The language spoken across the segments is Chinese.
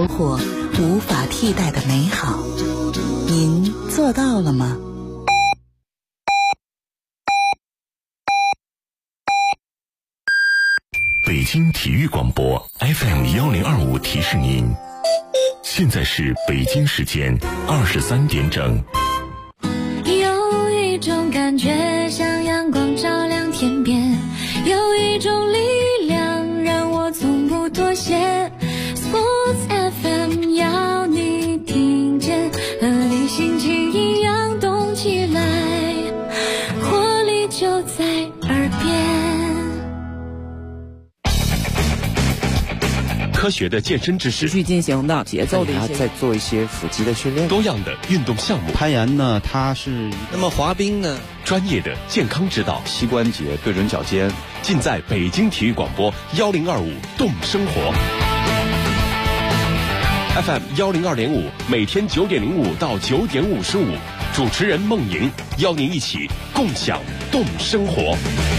活无法替代的美好，您做到了吗？ 北京体育广播 FM1025提示您，现在是北京时间23点整。 有一种感觉像阳光照亮天边，有一种力量让我从不妥协。 Sports FM 要你听见，和你心情一样动起来，活力就在耳边。 科学的健身知识， 持续进行的节奏的一些， 再做一些腹肌的训练， 多样的运动项目。 攀岩呢，它是那么滑冰呢， 专业的健康指导， 膝关节对准脚尖， 尽在北京体育广播1025动生活 FM102.5，每天9点05到9点55，主持人梦莹邀您一起共享动生活。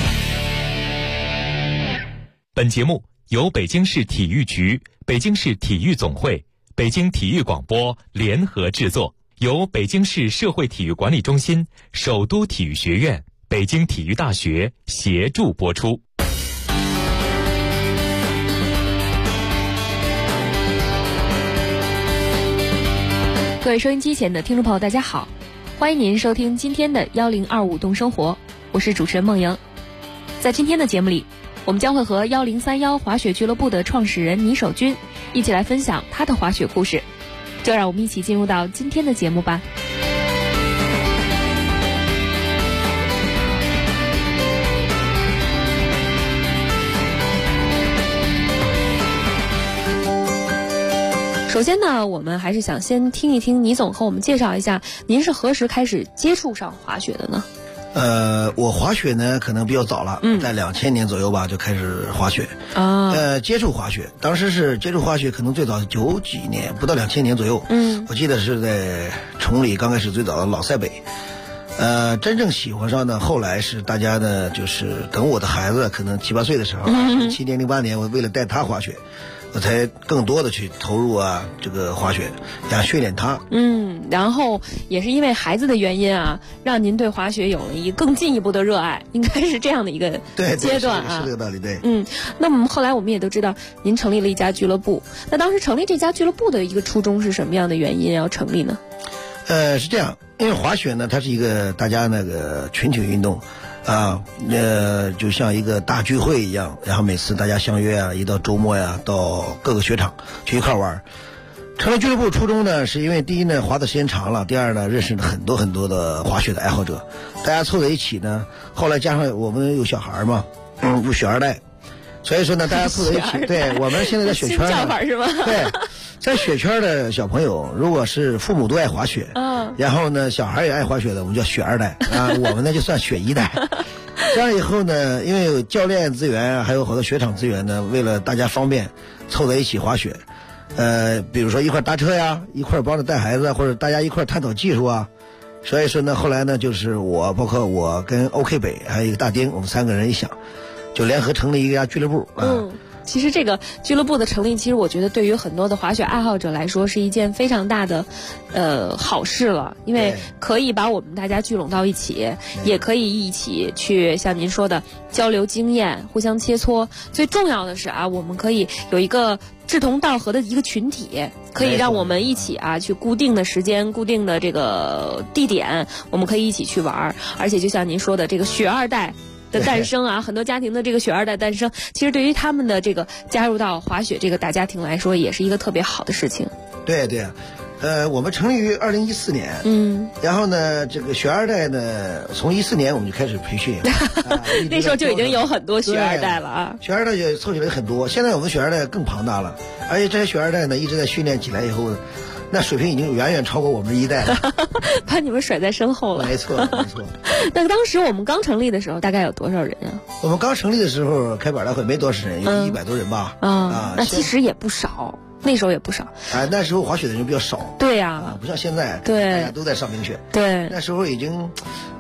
本节目由北京市体育局、北京市体育总会、北京体育广播联合制作，由北京市社会体育管理中心、首都体育学院、北京体育大学协助播出。 各位收音机前的听众朋友，大家好，欢迎您收听今天的1025动生活，我是主持人梦莹。在今天的节目里，我们将会和1031滑雪俱乐部的创始人倪守军一起来分享他的滑雪故事，就让我们一起进入到今天的节目吧。首先呢，我们还是想先听一听倪总和我们介绍一下，您是何时开始接触上滑雪的呢？ 我滑雪呢可能比较早了，在2000年左右吧就开始滑雪啊。接触滑雪，当时是接触滑雪，可能最早是90几年，不到2000年左右。我记得是在崇礼刚开始最早的老塞北。真正喜欢上呢，后来是大家呢，就是等我的孩子可能7、8岁的时候，07年、08年，我为了带他滑雪，我才更多的去投入这个滑雪，想训练他。 然后也是因为孩子的原因啊，让您对滑雪有了一个更进一步的热爱，应该是这样的一个阶段啊。 是这个道理，对。 那么后来我们也都知道，您成立了一家俱乐部。那当时成立这家俱乐部的一个初衷是什么样的原因要成立呢？ 是这样，因为滑雪呢，它是一个大家那个群体运动。就像一个大聚会一样，然后每次大家相约一到周末到各个雪场去一块玩。成立俱乐部初衷呢，是因为第一呢，滑的时间长了，第二呢，认识了很多的滑雪的爱好者，大家凑在一起呢。后来加上我们有小孩嘛，有雪二代，所以说呢，大家凑在一起。对，我们现在在雪圈呢， 叫法是吗？ 对，在雪圈的小朋友，如果是父母都爱滑雪，然后呢，小孩也爱滑雪的，我们叫雪二代啊，我们呢就算雪一代。这样以后呢，因为有教练资源，还有好多雪场资源呢，为了大家方便，凑在一起滑雪。比如说一块搭车呀，一块帮着带孩子，或者大家一块探讨技术啊。所以说呢，后来呢，就是包括我跟 OK 北还有一个大丁，我们3个人一想，就联合成立一家俱乐部其实这个俱乐部的成立，其实我觉得对于很多的滑雪爱好者来说是一件非常大的好事了，因为可以把我们大家聚拢到一起，也可以一起去像您说的交流经验，互相切磋。最重要的是我们可以有一个志同道合的一个群体，可以让我们一起去固定的时间、固定的这个地点，我们可以一起去玩。而且就像您说的这个雪二代的诞生很多家庭的这个雪二代诞生，其实对于他们的这个加入到滑雪这个大家庭来说，也是一个特别好的事情。 对，我们成立于2014年，然后呢，这个雪二代呢，从14年我们就开始培训， 那时候就已经有很多雪二代了雪二代也凑起来很多，现在我们雪二代更庞大了，而且这些雪二代呢，一直在训练起来以后，那水平已经远远超过我们这一代了， 把你们甩在身后了。 没错。 那当时我们刚成立的时候，大概有多少人啊？ 我们刚成立的时候，开板大会没多少人，有100多人吧。 那其实也不少。那时候也不少， 那时候滑雪的人比较少。 对呀， 不像现在， 对， 大家都在上冰雪。 对， 那时候已经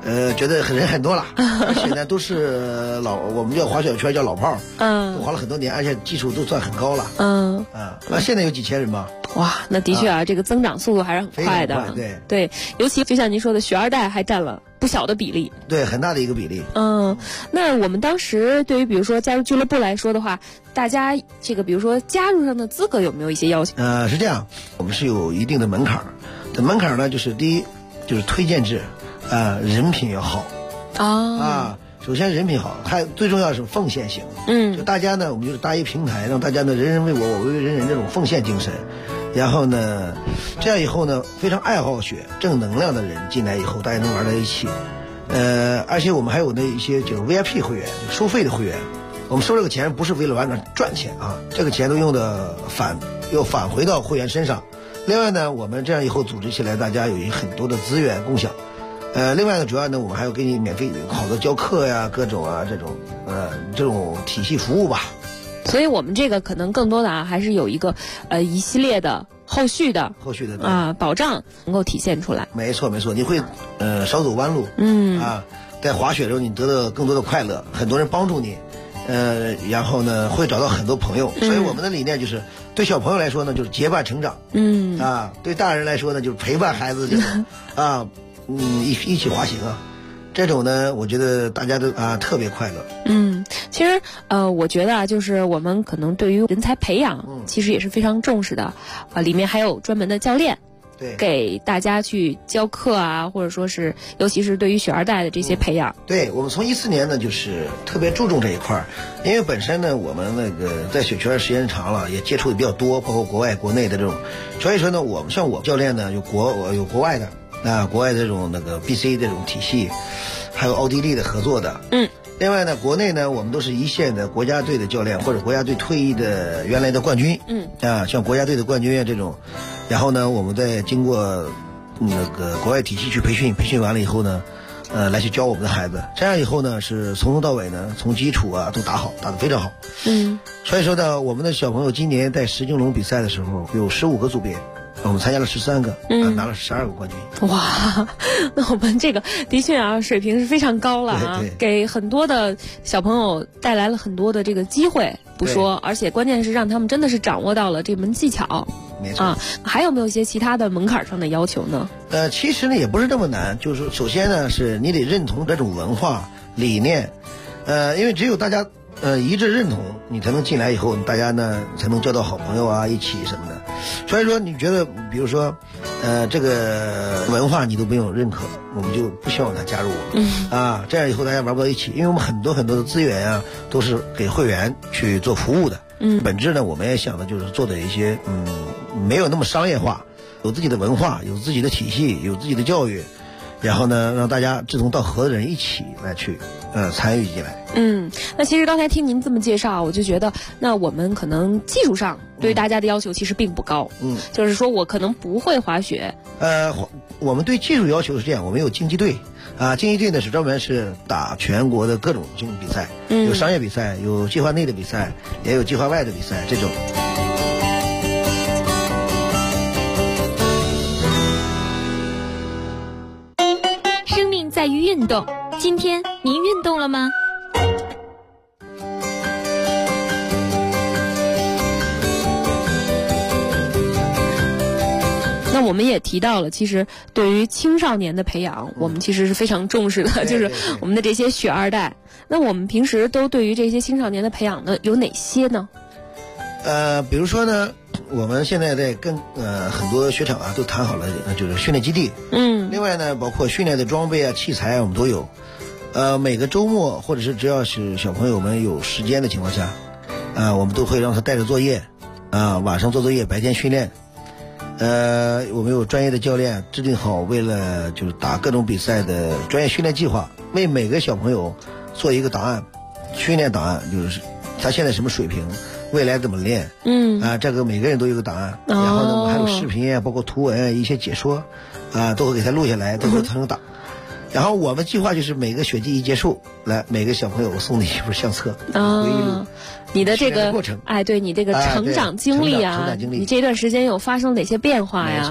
觉得人很多了，而且呢都是我们叫滑雪圈叫老炮儿，都滑了很多年，而且技术都算很高了。那现在有几千人吧？ 哇，那的确啊，这个增长速度还是很快的。对，尤其就像您说的，学二代还占了不小的比例。 对，很大的一个比例。 那我们当时对于比如说加入俱乐部来说的话，大家这个比如说加入上的资格有没有一些要求？ 是这样，我们是有一定的门槛儿。这门槛儿呢，就是第一就是推荐制，人品要好。首先人品好，还最重要是奉献型。就大家呢，我们就是搭一平台，让大家呢人人为我，我为人人这种奉献精神。然后呢，这样以后呢，非常爱好学、正能量的人进来以后，大家能玩在一起。而且我们还有那一些就是 VIP 会员，就收费的会员。我们收这个钱不是为了完全赚钱啊，这个钱都用的又返回到会员身上。另外呢，我们这样以后组织起来，大家有很多的资源共享。另外呢，主要呢，我们还要给你免费好的教课呀，各种这种体系服务吧。 所以我们这个可能更多的还是有一个一系列的后续的保障能够体现出来。 没错，你会少走弯路。在滑雪的时候你得到更多的快乐，很多人帮助你，然后呢会找到很多朋友。所以我们的理念就是对小朋友来说呢，就是结伴成长。对大人来说呢，就是陪伴孩子这种一起滑行啊。这种呢，我觉得大家都特别快乐。 其实我觉得就是我们可能对于人才培养，其实也是非常重视的。里面还有专门的教练， 对， 给大家去教课啊，或者说是尤其是对于雪二代的这些培养。 对，我们从14年呢，就是特别注重这一块儿，因为本身呢，我们那个在雪圈时间长了，也接触的比较多，包括国外、国内的这种，所以说呢，我们像我教练呢，有国外的。国外这种那个 BC 这种体系，还有奥地利的合作的。另外呢，国内呢，我们都是一线的国家队的教练或者国家队退役的原来的冠军。像国家队的冠军啊这种，然后呢，我们再经过那个国外体系去培训完了以后呢，来去教我们的孩子。这样以后呢，是从头到尾呢，从基础都打得非常好。所以说呢，我们的小朋友今年在石金龙比赛的时候有15个组别。我们参加了13个，拿了12个冠军。 哇，那我们这个的确水平是非常高了啊，给很多的小朋友带来了很多的这个机会不说，而且关键是让他们真的是掌握到了这门技巧。 没错。 还有没有一些其他的门槛上的要求呢？ 其实呢也不是这么难，就是首先呢是你得认同这种文化理念，因为只有大家一致认同，你才能进来以后，大家呢才能交到好朋友啊，一起什么的。所以说，你觉得，比如说，这个文化你都没有认可，我们就不希望他加入我们。这样以后大家玩不到一起，因为我们很多的资源都是给会员去做服务的。本质呢，我们也想的就是做的一些没有那么商业化，有自己的文化，有自己的体系，有自己的教育。然后呢，让大家志同道合的人一起来去参与进来。 那其实刚才听您这么介绍，我就觉得，那我们可能技术上对大家的要求其实并不高。就是说我可能不会滑雪。 我们对技术要求是这样，我们有竞技队竞技队呢是专门是打全国的各种竞技比赛，有商业比赛，有计划内的比赛，也有计划外的比赛这种。 在于运动，今天您运动了吗？ 那我们也提到了，其实对于青少年的培养，我们其实是非常重视的，就是我们的这些雪二代。那我们平时都对于这些青少年的培养呢，有哪些呢？ 比如说呢，我们现在在跟很多雪场都谈好了，就是训练基地。另外呢，包括训练的装备器材我们都有。每个周末或者是只要是小朋友们有时间的情况下，我们都会让他带着作业，晚上做作业，白天训练。我们有专业的教练制定好为了就是打各种比赛的专业训练计划，为每个小朋友做一个档案，训练档案，就是他现在什么水平，未来怎么练。这个每个人都有个档案。然后呢，我们还有视频包括图文一些解说，都会给他录下来，都会存成档。然后我们计划就是每个雪季一结束，来每个小朋友送你一本相册，回忆录。 你的这个过程， 对你这个成长经历成长经历， 你这段时间有发生哪些变化呀？ 没错。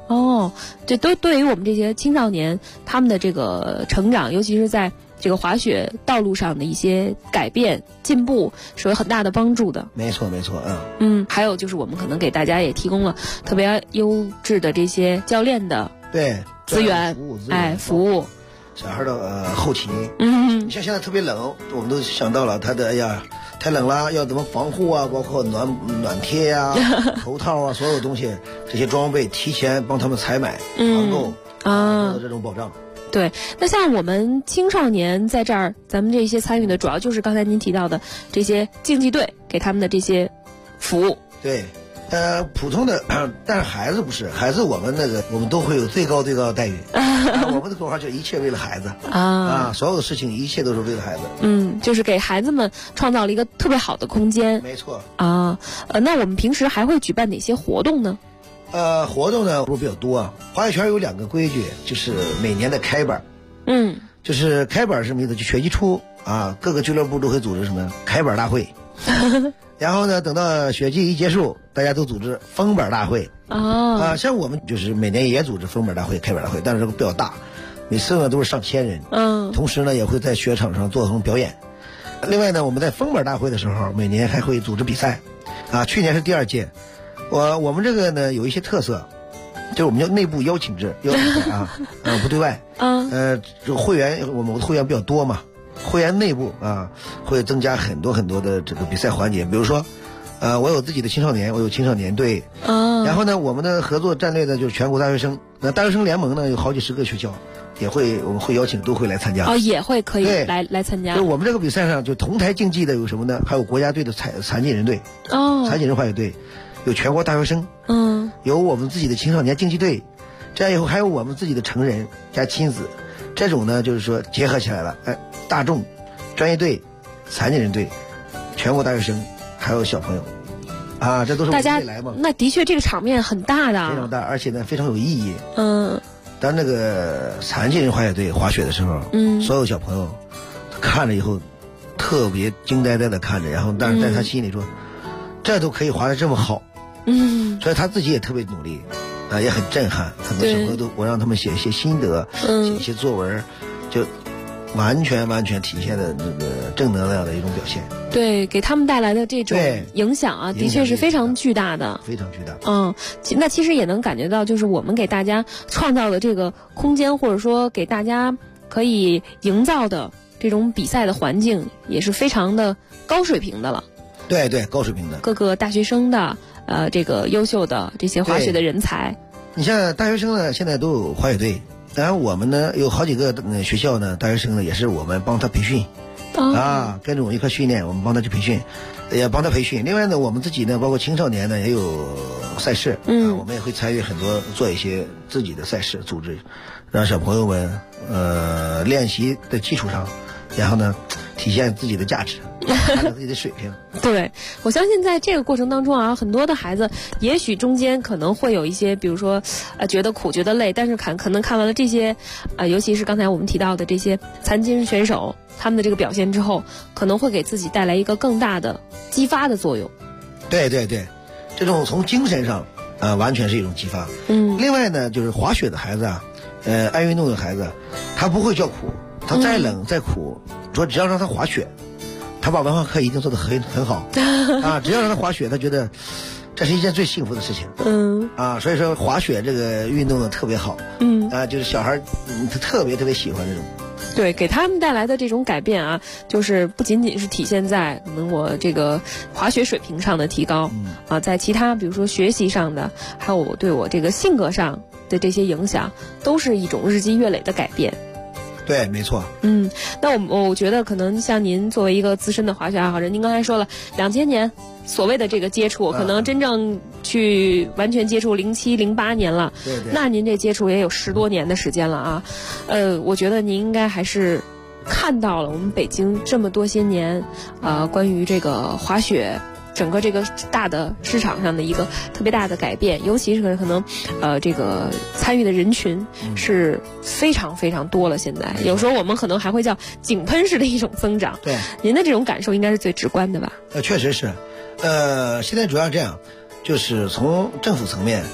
哦，这都对于我们这些青少年他们的这个成长，尤其是在这个滑雪道路上的一些改变进步是有很大的帮助的。 没错， 还有就是我们可能给大家也提供了特别优质的这些教练的资源，服务小孩的后勤。你像现在特别冷，我们都想到了他的太冷了，要怎么防护啊，包括暖贴呀、头套啊，所有东西这些装备提前帮他们采买团购的这种保障。 对，那像我们青少年在这儿，咱们这些参与的主要就是刚才您提到的这些竞技队给他们的这些服务。 对，普通的，但是孩子不是，孩子我们都会有最高的待遇。我们的口号叫一切为了孩子所有的事情一切都是为了孩子。 就是给孩子们创造了一个特别好的空间。 没错那我们平时还会举办哪些活动呢？ 活动呢比较多。滑雪圈有2个规矩，就是每年的开板。就是开板是什么意思？就雪季初各个俱乐部都会组织什么开板大会。然后呢，等到雪季一结束，大家都组织封板大会。像我们就是每年也组织封板大会、开板大会，但是这个比较大，每次呢都是上千人。同时呢也会在雪场上做成表演。另外呢，我们在封板大会的时候，每年还会组织比赛。去年是第2届。我们这个呢有一些特色，就是我们叫内部邀请制，不对外。这个会员，我们的会员比较多嘛，会员内部会增加很多的这个比赛环节。比如说，我有自己的青少年，我有青少年队。然后呢，我们的合作战略呢就是全国大学生。那大学生联盟呢有好几十个学校，我们会邀请，都会来参加。 也会可以来参加。 就我们这个比赛上，就同台竞技的有什么呢？还有国家队的残疾人队，残疾人滑雪队。有全国大学生，有我们自己的青少年竞技队，这样以后还有我们自己的成人加亲子，这种呢就是说结合起来了，大众、专业队、残疾人队、全国大学生，还有小朋友，这都是我们未来嘛。 那的确这个场面很大的， 非常大，而且呢非常有意义。当那个残疾人滑雪队滑雪的时候，所有小朋友看着以后特别惊呆呆的看着，然后但是在他心里说，这都可以滑得这么好。所以他自己也特别努力，也很震撼。很多小朋友我让他们写一些心得，写一些作文，就完全体现的那个正能量的一种表现。 对，给他们带来的这种影响的确是非常巨大的， 非常巨大。 那其实也能感觉到，就是我们给大家创造的这个空间，或者说给大家可以营造的这种比赛的环境，也是非常的高水平的了。 对，高水平的， 各个大学生的这个优秀的这些滑雪的人才。 你像大学生呢，现在都有滑雪队，当然我们呢有好几个学校呢，大学生呢也是我们帮他培训，跟着我们一块训练，我们帮他去培训，也帮他培训。另外呢，我们自己呢，包括青少年呢也有赛事，我们也会参与很多，做一些自己的赛事组织，让小朋友们练习的基础上，然后呢体现自己的价值。看到自己的水平。 对，我相信在这个过程当中很多的孩子也许中间可能会有一些，比如说觉得苦觉得累，但是可能看完了这些尤其是刚才我们提到的这些残疾人选手他们的这个表现之后，可能会给自己带来一个更大的激发的作用。 对，这种从精神上完全是一种激发。另外呢，就是滑雪的孩子爱运动的孩子，他不会叫苦，他再冷再苦，说只要让他滑雪，他把文化课一定做得很好只要让他滑雪，他觉得这是一件最幸福的事情。所以说滑雪这个运动呢特别好。就是小孩他特别喜欢这种。 对，给他们带来的这种改变就是不仅仅是体现在可能我这个滑雪水平上的提高在其他比如说学习上的，还有我对我这个性格上的这些影响，都是一种日积月累的改变。 对，没错。 那我觉得可能像您作为一个资深的滑雪爱好者，您刚才说了2000年所谓的这个接触，可能真正去完全接触07、08年了。 对。 那您这接触也有10多年的时间了我觉得您应该还是看到了我们北京这么多些年关于这个滑雪整个这个大的市场上的一个特别大的改变，尤其是可能这个参与的人群是非常非常多了。现在有时候我们可能还会叫井喷式的一种增长。 对， 您的这种感受应该是最直观的吧？ 确实是。现在主要这样，就是从政府层面，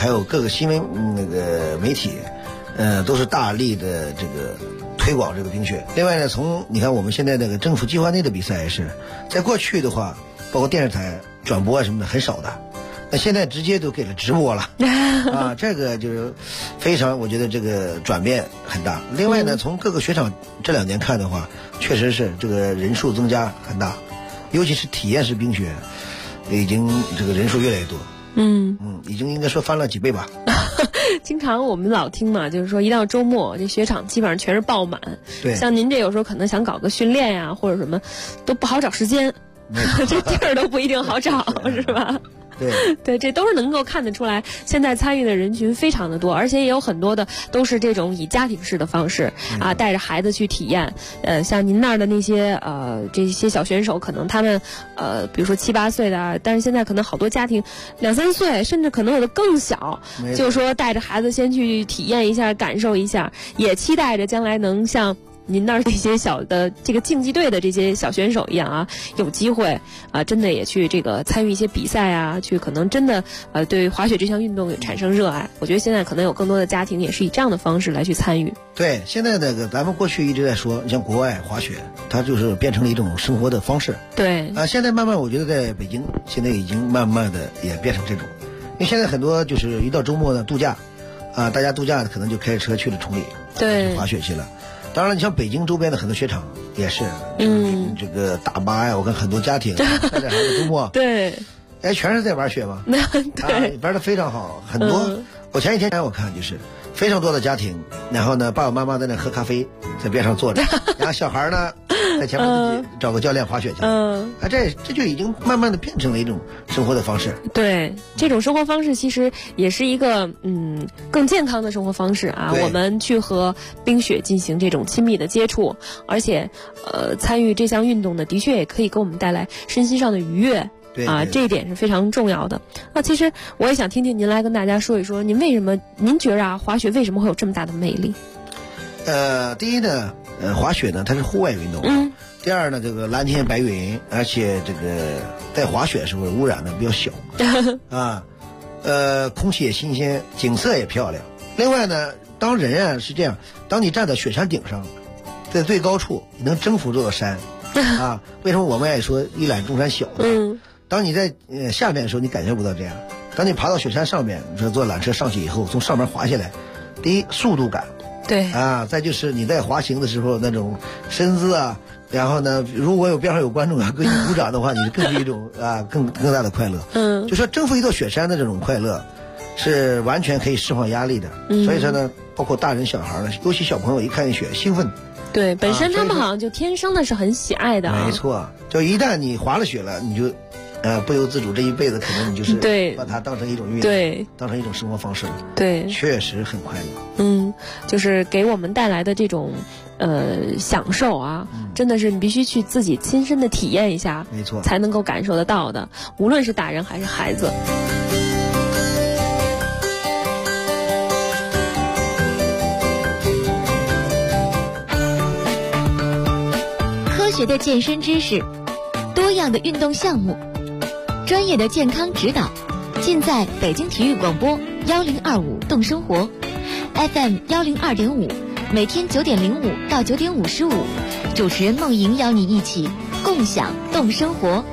还有各个新闻那个媒体，都是大力的这个推广这个冰雪。另外呢，从你看我们现在那个政府计划内的比赛也是，在过去的话，包括电视台转播啊什么的很少的，那现在直接都给了直播了啊，这个就是非常，我觉得这个转变很大。另外呢，从各个雪场这2年看的话，确实是这个人数增加很大，尤其是体验式冰雪，已经这个人数越来越多。已经应该说翻了几倍吧。 经常我们老听嘛，就是说一到周末，这雪场基本上全是爆满。 对， 像您这有时候可能想搞个训练呀，或者什么，都不好找时间，这地儿都不一定好找，是吧？对，这都是能够看得出来，现在参与的人群非常的多，而且也有很多的都是这种以家庭式的方式啊，带着孩子去体验。像您那儿的那些这些小选手，可能他们比如说7、8岁的，但是现在可能好多家庭2、3岁，甚至可能有的更小，就是说带着孩子先去体验一下，感受一下，也期待着将来能像您那儿这些小的这个竞技队的这些小选手一样啊，有机会啊，真的也去这个参与一些比赛啊，去可能真的对滑雪这项运动产生热爱。我觉得现在可能有更多的家庭也是以这样的方式来去参与。 对，现在那个咱们过去一直在说，像国外滑雪，它就是变成了一种生活的方式。 对啊， 现在慢慢我觉得在北京现在已经慢慢的也变成这种，因为现在很多就是一到周末呢度假啊，大家度假可能就开着车去了崇礼， 对， 去滑雪去了。当然，你像北京周边的很多雪场也是，这个大巴呀，我看很多家庭带着孩子周末， 对， 全是在玩雪嘛， 对， 玩得非常好，很多。我前几天我看就是非常多的家庭，然后呢，爸爸妈妈在那喝咖啡，在边上坐着，然后小孩呢在前面自己找个教练滑雪去，这就已经慢慢的变成了一种生活的方式。 对，这种生活方式其实也是一个更健康的生活方式啊。我们去和冰雪进行这种亲密的接触，而且参与这项运动呢，的确也可以给我们带来身心上的愉悦。 对啊，这一点是非常重要的。那其实我也想听听您来跟大家说一说，您觉着啊，滑雪为什么会有这么大的魅力？ 第一呢，滑雪呢它是户外运动，第二呢，这个蓝天白云，而且这个在滑雪的时候污染呢比较小啊，空气也新鲜，景色也漂亮。另外呢，当人啊是这样，当你站在雪山顶上，在最高处，你能征服这座山啊。为什么我们爱说一览众山小呢？当你在下面的时候，你感觉不到这样。当你爬到雪山上面，你说坐缆车上去以后，从上面滑下来，第一速度感， 对啊，再就是你在滑行的时候那种身姿啊，然后呢，如果边上有观众啊给你鼓掌的话，你更是一种更大的快乐。就说征服一座雪山的这种快乐，是完全可以释放压力的。所以说呢，包括大人小孩呢，尤其小朋友一看见雪兴奋。 对，本身他们好像就天生的是很喜爱的。 没错，就一旦你滑了雪了，你就不由自主，这一辈子可能你就是把它当成一种运动， 对， 当成一种生活方式， 对， 确实很快乐。 就是给我们带来的这种享受啊，真的是你必须去自己亲身的体验一下， 没错， 才能够感受得到的，无论是大人还是孩子。 科学的健身知识，多样的运动项目，专业的健康指导，尽在北京体育广播1025动生活 FM 102.5，每天9点05到9点55，主持人梦莹邀你一起共享动生活。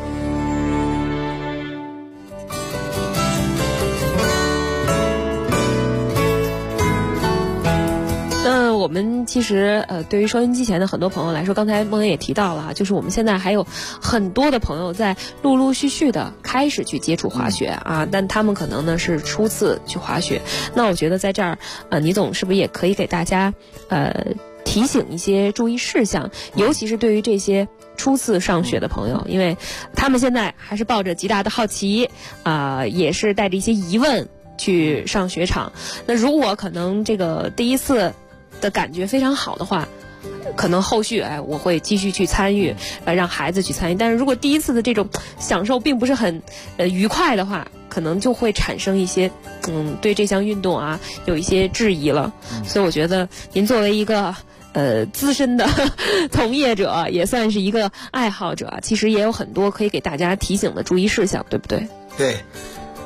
我们其实对于收音机前的很多朋友来说，刚才梦莹也提到了，就是我们现在还有很多的朋友在陆陆续续的开始去接触滑雪啊，但他们可能呢是初次去滑雪。那我觉得在这儿倪总是不是也可以给大家提醒一些注意事项，尤其是对于这些初次上雪的朋友，因为他们现在还是抱着极大的好奇也是带着一些疑问去上雪场。那如果可能这个第一次的感觉非常好的话，可能后续我会继续去参与，让孩子去参与。但是如果第一次的这种享受并不是很愉快的话，可能就会产生一些对这项运动有一些质疑了。所以我觉得您作为一个资深的从业者，也算是一个爱好者，其实也有很多可以给大家提醒的注意事项，对不对？ 对，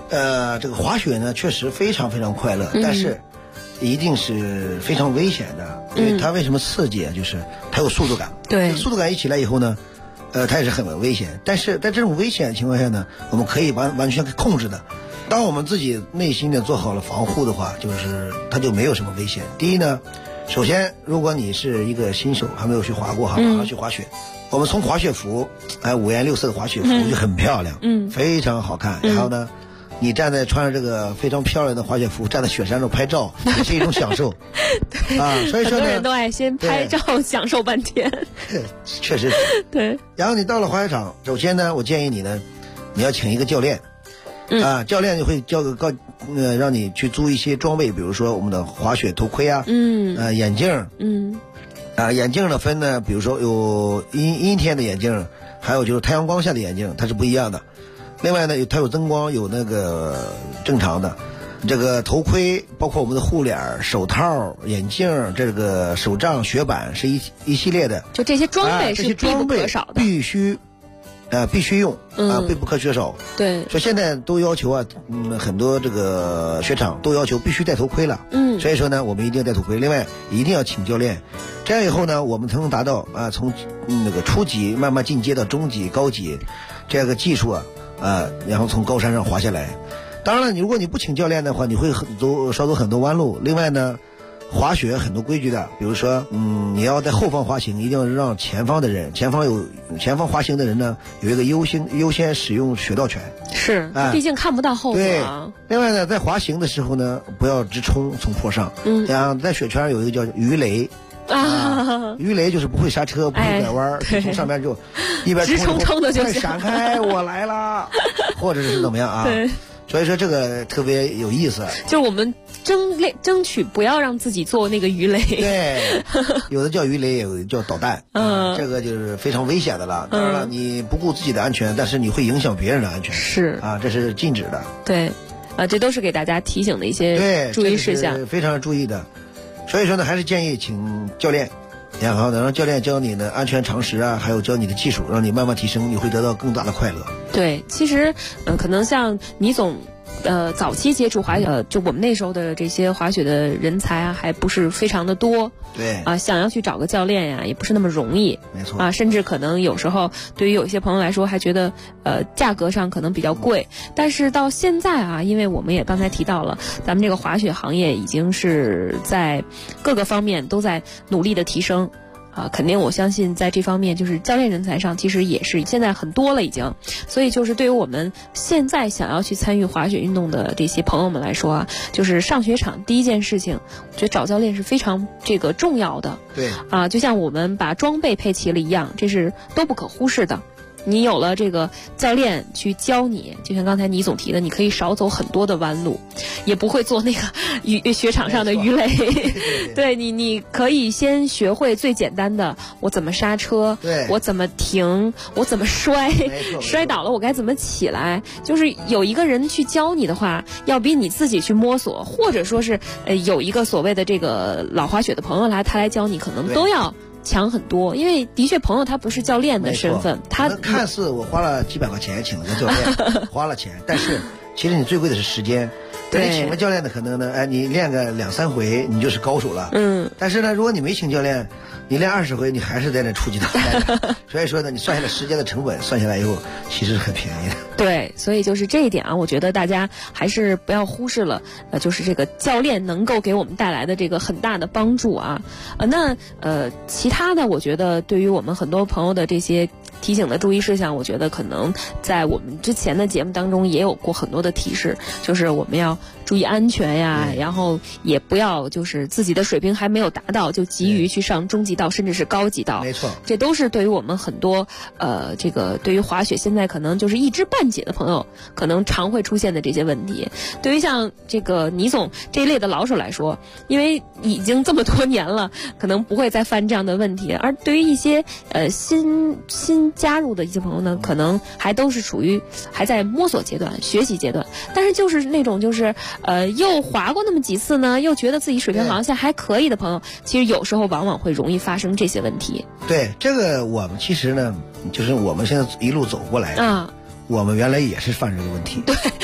这个滑雪呢确实非常非常快乐，但是一定是非常危险的，因为它为什么刺激啊？就是它有速度感， 对， 速度感一起来以后呢，它也是很危险。但是在这种危险的情况下呢，我们可以完全控制的。当我们自己内心的做好了防护的话，就是它就没有什么危险。第一呢，首先如果你是一个新手，还没有去滑过哈，马上去滑雪，我们从滑雪服，五颜六色的滑雪服就很漂亮，非常好看。然后呢，你穿着这个非常漂亮的滑雪服，站在雪山上拍照，也是一种享受。 对所以说呢， 很多人都爱先拍照享受半天。 确实是。 对。 然后你到了滑雪场，首先呢，我建议你呢，你要请一个教练。教练就会让你去租一些装备，比如说我们的滑雪头盔啊，眼镜，眼镜的分呢，比如说有阴天的眼镜，还有就是太阳光下的眼镜，它是不一样的。另外呢，它有灯光，有那个正常的。这个头盔包括我们的护脸、手套、眼镜、这个手杖、雪板是一系列的。 就这些装备是必不可少的， 必须用必不可缺少。 对， 所以现在都要求很多这个雪场都要求必须戴头盔了。所以说呢，我们一定要戴头盔。另外，一定要请教练。这样以后呢，我们才能达到从那个初级慢慢进阶到中级、高级这样个技术然后从高山上滑下来。当然了，如果你不请教练的话，你会少走很多弯路。另外呢，滑雪很多规矩的，比如说，你要在后方滑行，一定要让前方滑行的人呢有一个优先使用雪道权。 是，毕竟看不到后方。 对。另外呢，在滑行的时候呢，不要直冲从坡上。然后在雪圈有一个叫鱼雷。鱼雷就是不会刹车，不会拐弯，从上面就一边直冲的就快闪开，我来了，或者是怎么样啊？ 对。 所以说这个特别有意思， 就是我们争取不要让自己做那个鱼雷。 对，有的叫鱼雷，有的叫导弹，这个就是非常危险的了。当然了，你不顾自己的安全，但是你会影响别人的安全， 是这是禁止的。 对，这都是给大家提醒的一些注意事项， 非常注意的。所以说呢，还是建议请教练，然后呢让教练教你的安全常识还有教你的技术，让你慢慢提升，你会得到更大的快乐。 对，其实可能像倪总早期接触滑雪，就我们那时候的这些滑雪的人才还不是非常的多。 对想要去找个教练呀，也不是那么容易。 没错甚至可能有时候对于有些朋友来说，还觉得价格上可能比较贵。但是到现在因为我们也刚才提到了，咱们这个滑雪行业已经是在各个方面都在努力的提升。肯定我相信在这方面就是教练人才上其实也是现在很多了已经，所以就是对于我们现在想要去参与滑雪运动的这些朋友们来说就是上雪场第一件事情，我觉得找教练是非常重要的。 对就像我们把装备配齐了一样，这是都不可忽视的。你有了这个教练去教你，就像刚才倪总提的，你可以少走很多的弯路，也不会做那个雪场上的鱼雷。对，你可以先学会最简单的，我怎么刹车，我怎么停，我怎么摔倒了我该怎么起来。就是有一个人去教你的话，要比你自己去摸索，或者说是有一个所谓的这个老滑雪的朋友他来教你，可能都要强很多。因为的确朋友他不是教练的身份，他看似我花了几百块钱请了个教练花了钱，但是其实你最贵的是时间。对，请了教练的可能呢你练个2-3回你就是高手了。但是呢如果你没请教练，你练20回你还是在那初级的所以说呢你算下来时间的成本算下来以后其实是很便宜的。 对，所以就是这一点我觉得大家还是不要忽视了就是这个教练能够给我们带来的这个很大的帮助那其他的我觉得对于我们很多朋友的这些提醒的注意事项，我觉得可能在我们之前的节目当中也有过很多的提示，就是我们要注意安全呀，然后也不要就是自己的水平还没有达到就急于去上中级道甚至是高级道。 没错， 这都是对于我们很多这个对于滑雪现在可能就是一知半解的朋友可能常会出现的这些问题。对于像这个倪总这一类的老手来说，因为已经这么多年了，可能不会再犯这样的问题。而对于一些新加入的一些朋友呢，可能还都是处于还在摸索阶段、学习阶段。但是就是那种就是又滑过那么几次呢，又觉得自己水平好像现在还可以的朋友，其实有时候往往会容易发生这些问题。 对，这个我们其实呢，就是我们现在一路走过来我们原来也是犯这个问题。 对，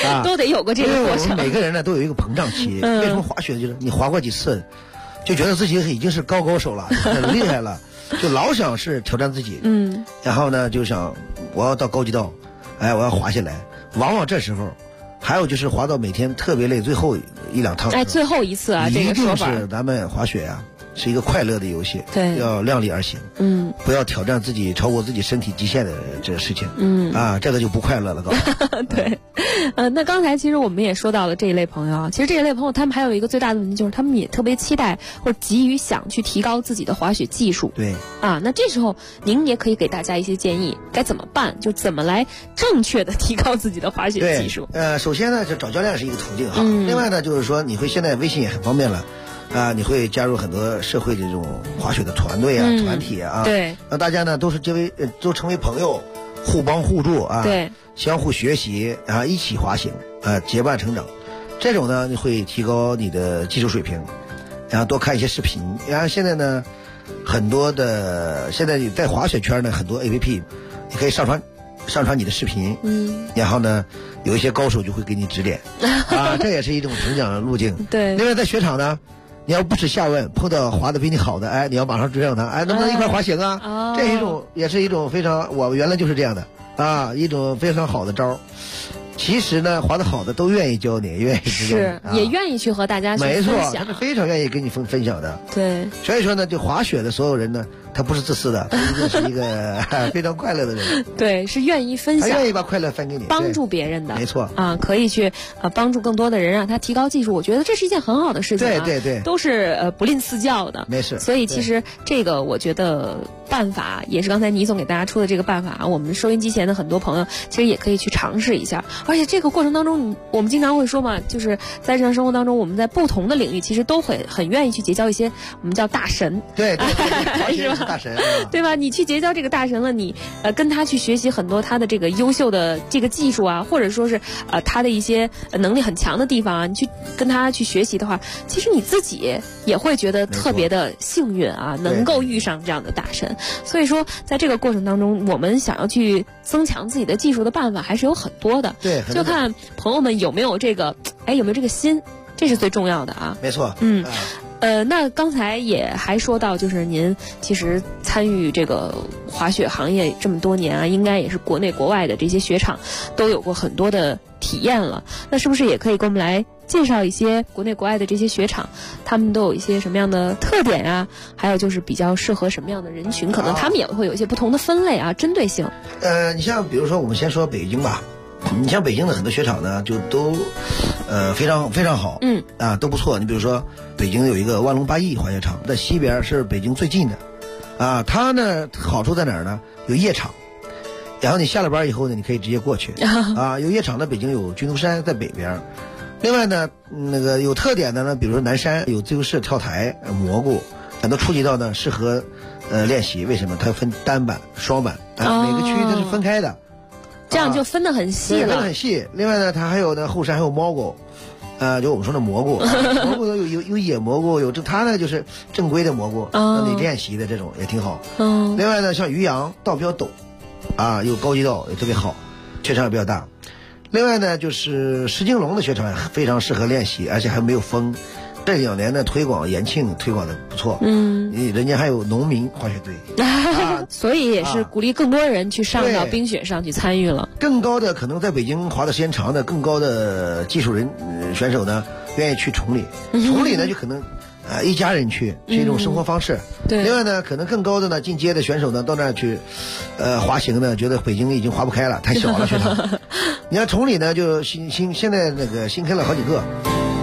都得有个这个过程。 因为我们每个人呢都有一个膨胀期。为什么滑雪就是你滑过几次，就觉得自己已经是高手了，很厉害了，就老想是挑战自己。然后呢就想我要到高级道，我要滑下来。往往这时候，还有就是滑到每天特别累，最后一两趟。 最后一次啊，这个说法。 一定是咱们滑雪啊。是一个快乐的游戏， 对， 要量力而行，不要挑战自己超过自己身体极限的这个事情，这个就不快乐了，告诉你。对，那刚才其实我们也说到了这一类朋友啊，其实这一类朋友他们还有一个最大的问题，就是他们也特别期待或者急于想去提高自己的滑雪技术。 对， 那这时候您也可以给大家一些建议，该怎么办？就怎么来正确的提高自己的滑雪技术？ 首先呢，就找教练是一个途径哈，另外呢，就是说你会现在微信也很方便了。你会加入很多社会的这种滑雪的团队啊、团体啊， 对， 让大家呢都成为朋友，互帮互助啊， 对， 相互学习啊，一起滑行结伴成长，这种呢你会提高你的技术水平，然后多看一些视频，然后现在呢很多的现在在滑雪圈呢很多 APP， 你可以上传你的视频，然后呢有一些高手就会给你指点这也是一种成长的路径。 对， 另外在雪场呢。你要不耻下问，碰到滑得比你好的，你要马上追上他，能不能一块滑行啊？这也是一种非常，我原来就是这样的一种非常好的招。其实呢，滑得好的都愿意教你，愿意指点你， 也愿意去和大家去分享。 没错，他是非常愿意跟你分享的。 对， 所以说呢，就滑雪的所有人呢，他不是自私的，他一定是一个非常快乐的人。 对，是愿意分享， 他愿意把快乐分给你， 帮助别人的。 没错可以去帮助更多的人，让他提高技术。我觉得这是一件很好的事情。 对， 都是不吝赐教的。 没事。 所以其实这个我觉得办法也是刚才倪总给大家出的这个办法，我们收音机前的很多朋友其实也可以去尝试一下。而且这个过程当中，我们经常会说嘛，就是在日常生活当中，我们在不同的领域其实都会很愿意去结交一些我们叫大神。 对，是吧？大神， 对吧？你去结交这个大神了，你跟他去学习很多他的这个优秀的这个技术啊，或者说是他的一些能力很强的地方啊，你去跟他去学习的话，其实你自己也会觉得特别的幸运啊，能够遇上这样的大神。所以说，在这个过程当中，我们想要去增强自己的技术的办法还是有很多的。 对， 就看朋友们有没有这个心，这是最重要的啊。 没错。 那刚才也还说到，就是您其实参与这个滑雪行业这么多年啊，应该也是国内国外的这些雪场都有过很多的体验了。那是不是也可以给我们来介绍一些国内国外的这些雪场，他们都有一些什么样的特点啊？还有就是比较适合什么样的人群？可能他们也会有一些不同的分类啊，针对性。 你像比如说我们先说北京吧。你像北京的很多雪场呢，就都，非常非常好，都不错。你比如说，北京有一个万隆八亿滑雪场，在西边是北京最近的，它呢好处在哪儿呢？有夜场，然后你下了班以后呢，你可以直接过去，有夜场的北京有军都山在北边，另外呢，那个有特点的呢，比如说南山有自由式跳台、蘑菇，很多初级道呢适合练习。为什么？它分单板、双板，每个区域它是分开的。 这样就分得很细了， 分得很细。另外呢，它还有呢后山还有蘑菇，就我们说的蘑菇，蘑菇有野蘑菇，它呢就是正规的蘑菇，让你练习的这种也挺好。另外呢，像渔阳道比较陡，有高级道也特别好，雪场也比较大。另外呢，就是石景龙的雪场非常适合练习，而且还没有风。这2年的推广，延庆推广的不错，人家还有农民滑雪队， 所以也是鼓励更多人去上到冰雪上去参与了。 更高的可能在北京滑的时间长的更高的技术选手呢，愿意去崇礼，崇礼呢就可能一家人去是一种生活方式。 对。 另外呢，可能更高的呢进阶的选手呢到那儿去，滑行呢，觉得北京已经滑不开了，太小了雪场。你看崇礼呢，就现在那个新开了好几个。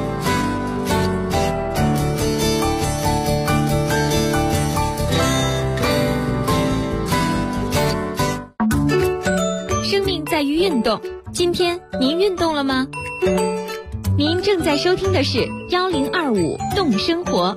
在于运动，今天您运动了吗？您正在收听的是1025动生活。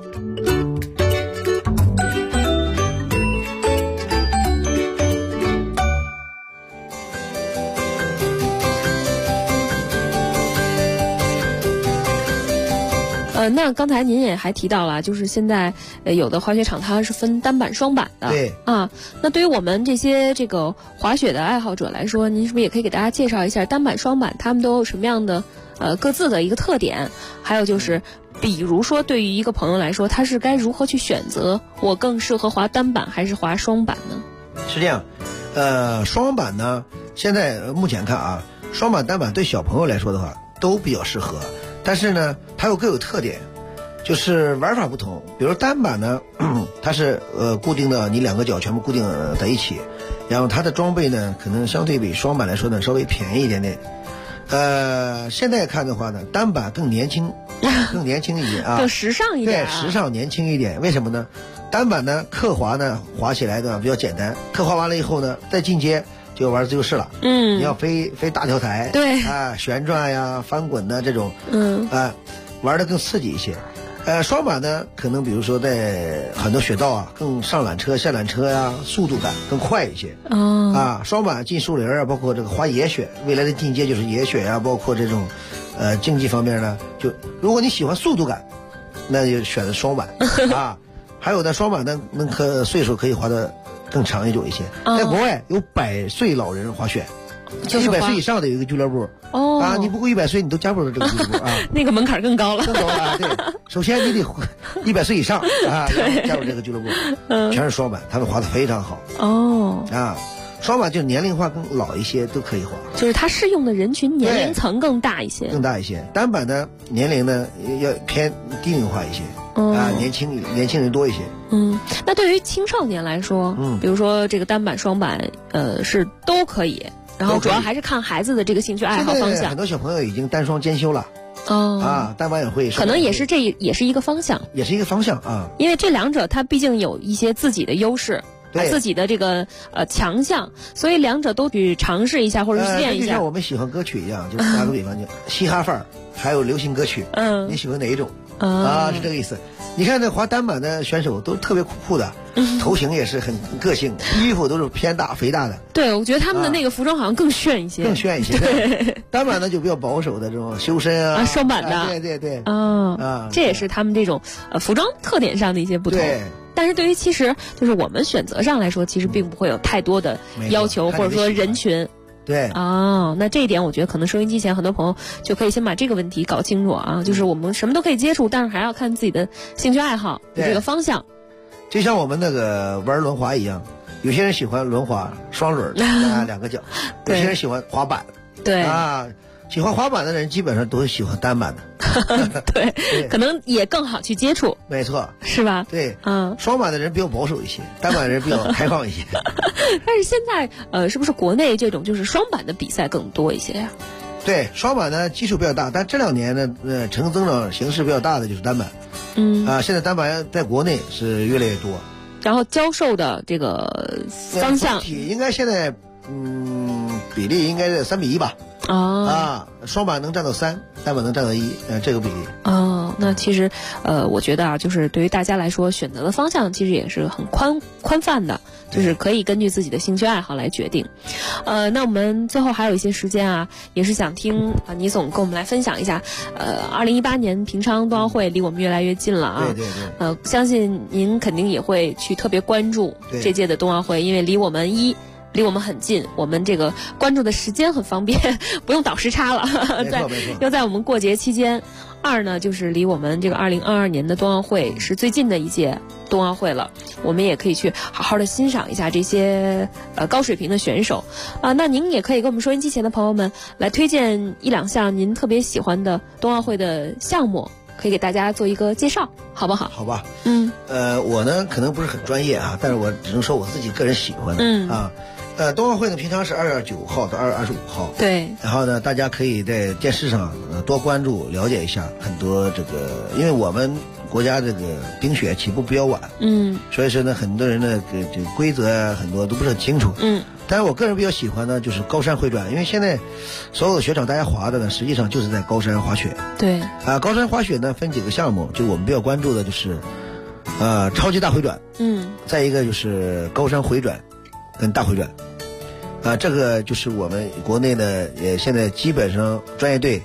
那刚才您也还提到了，就是现在有的滑雪场它是分单板、双板的。 对啊，那对于我们这些这个滑雪的爱好者来说，您是不是也可以给大家介绍一下单板、双板他们都有什么样的各自的一个特点？还有就是，比如说对于一个朋友来说，他是该如何去选择？我更适合滑单板还是滑双板呢？ 是这样，双板呢，现在目前看啊，双板、单板对小朋友来说的话都比较适合。但是呢，它又各有特点，就是玩法不同。比如单板呢，它是固定的，你两个脚全部固定在一起，然后它的装备呢，可能相对比双板来说呢稍微便宜一点点。现在看的话呢，单板更年轻，更年轻一点啊， 更时尚一点、 对，时尚年轻一点。为什么呢？单板呢，刻滑呢，滑起来的比较简单，刻滑完了以后呢，再进阶就玩自由式了。你要飞大跳台， 对啊，旋转呀、翻滚呐这种，玩的更刺激一些。双板呢，可能比如说在很多雪道啊，更上缆车、下缆车呀，速度感更快一些。双板进树林啊，包括这个滑野雪，未来的进阶就是野雪呀，包括这种竞技方面呢，就如果你喜欢速度感，那就选择双板啊。还有的双板呢，岁数可以滑得更长一久一些。在国外有100岁老人滑雪。就是100岁以上的有一个俱乐部你不过100岁你都加不入这个俱乐部啊。 那个门槛更高了， 更高了。对，首先你得100岁以上啊，然后加入这个俱乐部。全是双板，他们滑得非常好。双板就年龄化更老一些都可以滑， 就是它适用的人群年龄层更大一些。 单板呢年龄呢要偏低龄化一些。年轻人多一些。 那对于青少年来说，比如说这个单板、双板，是都可以。然后主要还是看孩子的这个兴趣爱好方向。 很多小朋友已经单双兼修了。单板也会， 可能也是也是一个方向， 啊。 因为这两者它毕竟有一些自己的优势，自己的这个强项，所以两者都去尝试一下或者是练一下。 就像我们喜欢歌曲一样，就打个比方，就嘻哈范儿，还有流行歌曲。你喜欢哪一种？是这个意思。你看那滑单板的选手都特别酷的，头型也是很个性，衣服都是偏大肥大的。 对，我觉得他们的那个服装好像更炫一些。 对，单板呢就比较保守的这种修身啊。 双板的。 对。 这也是他们这种服装特点上的一些不同。 对。 但是对于其实就是我们选择上来说，其实并不会有太多的要求，或者说人群。 对那这一点我觉得可能收音机前很多朋友就可以先把这个问题搞清楚啊，就是我们什么都可以接触，但是还要看自己的兴趣爱好这个方向。 就像我们那个玩轮滑一样，有些人喜欢轮滑双轮2个脚，有些人喜欢滑板。 对喜欢滑板的人基本上都喜欢单板的。 对，可能也更好去接触。 没错， 是吧？ 对，双板的人比较保守一些，单板的人比较开放一些。 但是现在是不是国内这种就是双板的比赛更多一些呀？ 对，双板呢基数比较大，但这2年呢呈增长形势比较大的就是单板。现在单板在国内是越来越多， 然后教授的这个方向应该现在比例应该是3比1吧。双板能占到3，单板能占到1，这个比例。 那其实我觉得就是对于大家来说，选择的方向其实也是很宽泛的，就是可以根据自己的兴趣爱好来决定。那我们最后还有一些时间也是想听倪总跟我们来分享一下。2018年平昌冬奥会离我们越来越近了对。 相信您肯定也会去特别关注这届的冬奥会，因为离我们很近，我们这个关注的时间很方便，不用倒时差了。又在我们过节期间。2呢，就是离我们这个2022年的冬奥会是最近的一届冬奥会了，我们也可以去好好的欣赏一下这些高水平的选手那您也可以跟我们收音机前的朋友们来推荐1、2项您特别喜欢的冬奥会的项目，可以给大家做一个介绍，好不好？ 好吧。我呢可能不是很专业但是我只能说我自己个人喜欢的冬奥会呢，平常是2月9号到2月25号。 对。 然后呢，大家可以在电视上多关注、了解一下很多这个，因为我们国家这个冰雪起步比较晚，所以说呢，很多人呢这个规则很多都不是很清楚，但是我个人比较喜欢呢，就是高山回转，因为现在所有的雪场大家滑的呢，实际上就是在高山滑雪。 对。 高山滑雪呢分几个项目，就我们比较关注的就是超级大回转，再一个就是高山回转跟大回转。这个就是我们国内的现在基本上专业队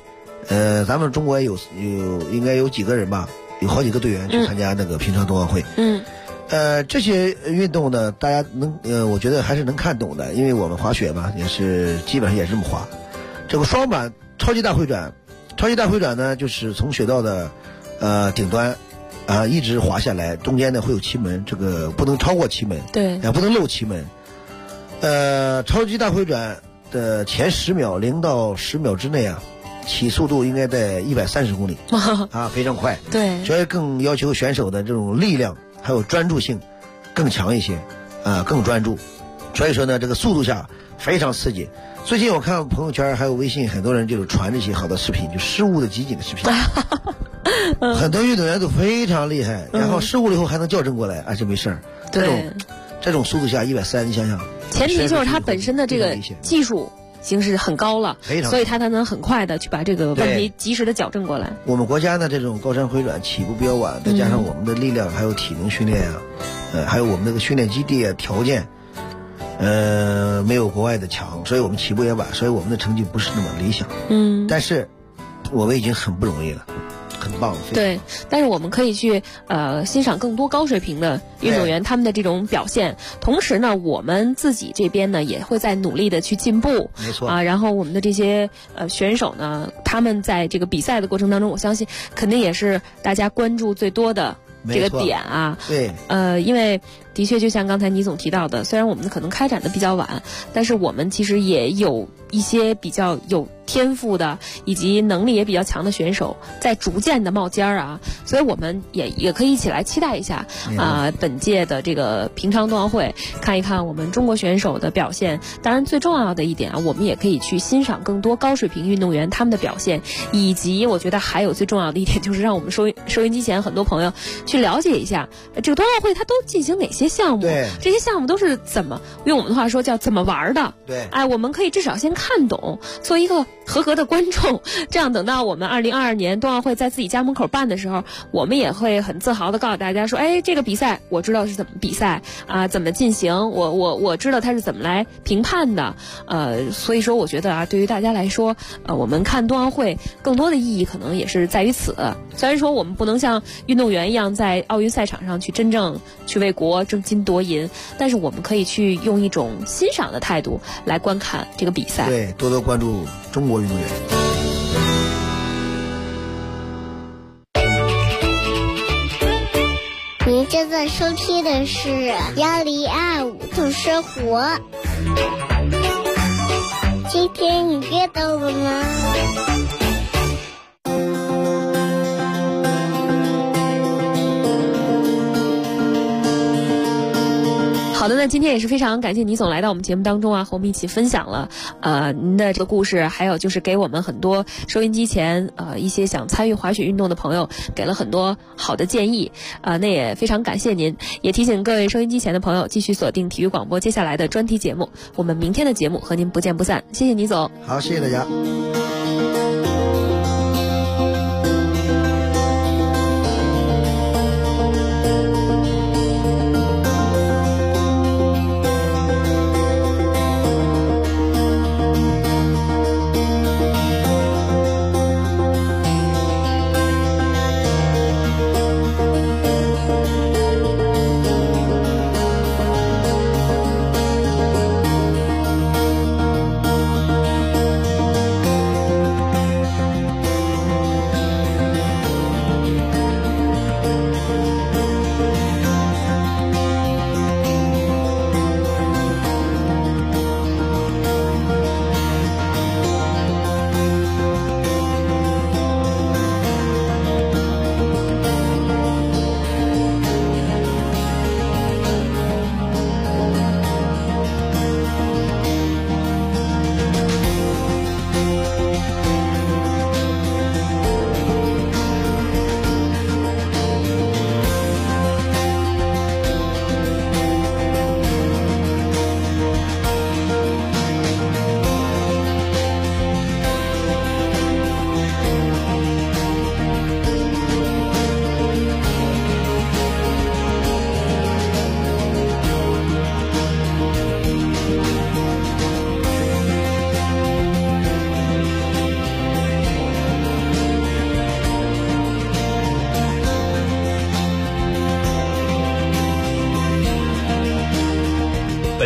咱们中国有应该有几个人吧，有好几个队员去参加那个平昌冬奥会。这些运动呢，大家我觉得还是能看懂的，因为我们滑雪嘛，也是基本上也是这么滑。这个双板超级大回转呢，就是从雪道的顶端一直滑下来，中间呢会有旗门，这个不能超过旗门， 对， 也不能漏旗门。超级大回转的前10秒，0到10秒之内啊，起速度应该在130公里非常快。 对， 所以更要求选手的这种力量还有专注性更强一些更专注。所以说呢，这个速度下非常刺激。最近我看朋友圈还有微信，很多人就传这些好的视频，就失误的集锦的视频。很多运动员都非常厉害，然后失误了以后还能校正过来，这没事儿。这种速度下130，你想想， 前提就是他本身的这个技术已经是很高了，所以他才能很快的去把这个问题及时的矫正过来。 我们国家呢，这种高山回转起步比较晚，再加上我们的力量还有体能训练还有我们那个训练基地条件没有国外的强，所以我们起步也晚，所以我们的成绩不是那么理想。但是我们已经很不容易了，很棒。 对，但是我们可以去欣赏更多高水平的运动员他们的这种表现，同时呢，我们自己这边呢也会在努力的去进步。 没错然后我们的这些选手呢，他们在这个比赛的过程当中，我相信肯定也是大家关注最多的这个点对， 因为的确就像刚才倪总提到的，虽然我们可能开展的比较晚，但是我们其实也有一些比较有天赋的以及能力也比较强的选手在逐渐的冒尖儿所以我们也可以一起来期待一下本届的这个平昌冬奥会，看一看我们中国选手的表现。当然最重要的一点我们也可以去欣赏更多高水平运动员他们的表现，以及我觉得还有最重要的一点就是让我们收音机前很多朋友去了解一下这个冬奥会它都进行哪些项目，这些项目都是怎么用我们的话说叫怎么玩的。 对， 我们可以至少先看懂，做一个合格的观众，这样等到我们2022年冬奥会在自己家门口办的时候，我们也会很自豪的告诉大家说，这个比赛我知道是怎么比赛怎么进行，我知道它是怎么来评判的。所以说我觉得对于大家来说我们看冬奥会更多的意义可能也是在于此。虽然说我们不能像运动员一样在奥运赛场上去真正去为国争金夺银，但是我们可以去用一种欣赏的态度来观看这个比赛。 对，多多关注中国运动员。 您正在收听的是1025懂生活。今天你阅读了吗？ 好的，那今天也是非常感谢倪总来到我们节目当中和我们一起分享了您的这个故事，还有就是给我们很多收音机前一些想参与滑雪运动的朋友给了很多好的建议那也非常感谢您，也提醒各位收音机前的朋友继续锁定体育广播接下来的专题节目，我们明天的节目和您不见不散。谢谢倪总。 好，谢谢大家。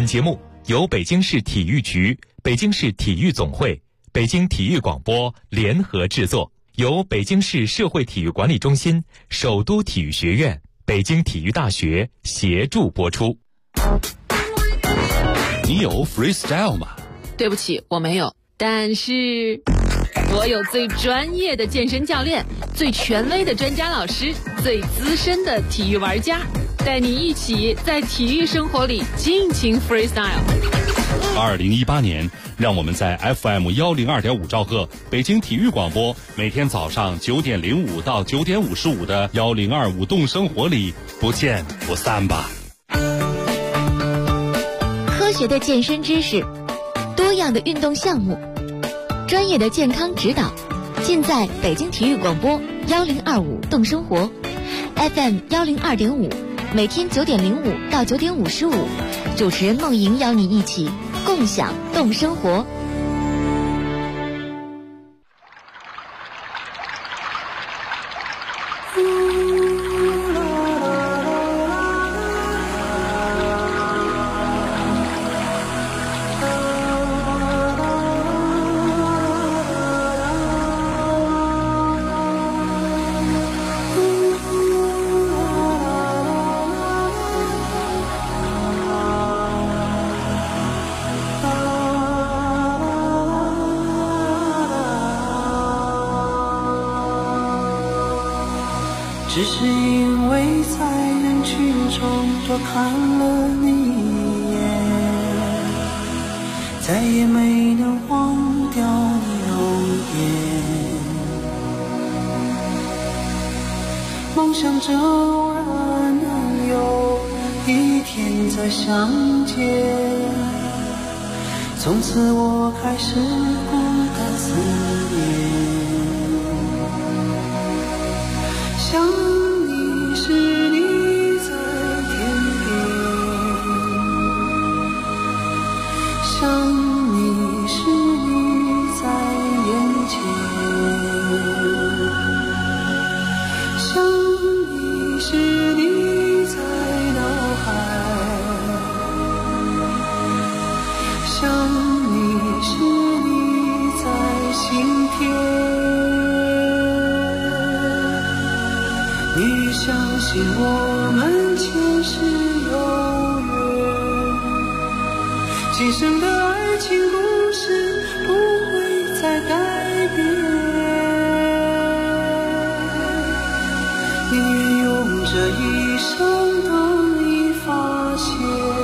本节目由北京市体育局、北京市体育总会、北京体育广播联合制作，由北京市社会体育管理中心、首都体育学院、北京体育大学协助播出。 你有 freestyle 吗？ 对不起，我没有。但是我有最专业的健身教练，最权威的专家老师，最资深的体育玩家，带你一起在体育生活里尽情 freestyle。 2018年，让我们在 FM102.5兆赫北京体育广播，每天早上9点05到9点55的1025动生活里不见不散吧。 科学的健身知识，多样的运动项目，专业的健康指导，尽在北京体育广播1025动生活 FM102.5，每天9点05到9点55，主持人梦莹邀你一起共享动生活。 只是因为在人群中多看了你一眼，再也没能忘掉你容颜。梦想着偶然能有一天再相见，从此我开始孤单思念。想你时你在天边，想你时你在眼前，想你时你在脑海，想你时你在心田。你相信我们前世有缘，今生的爱情故事不会再改变。宁愿用这一生等你发现，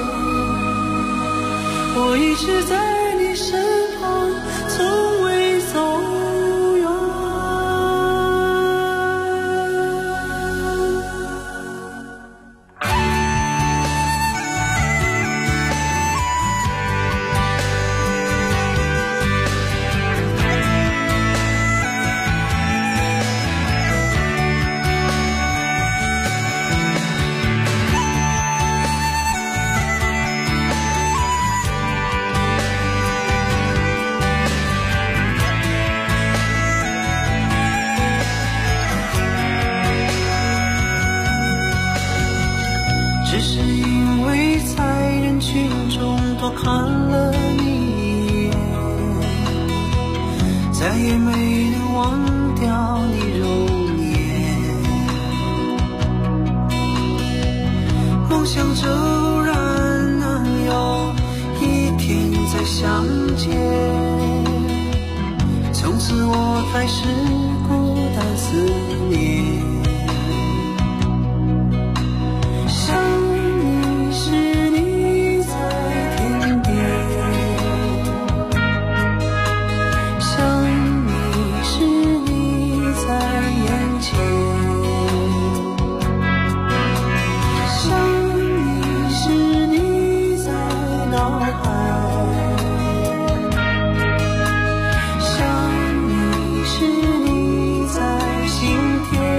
我一直在你身旁，从未走远。只是因为在人群中多看了你一眼，再也没能忘掉你容颜。梦想着偶然能有一天再相见，从此我开始孤单思念。想你时你在心田。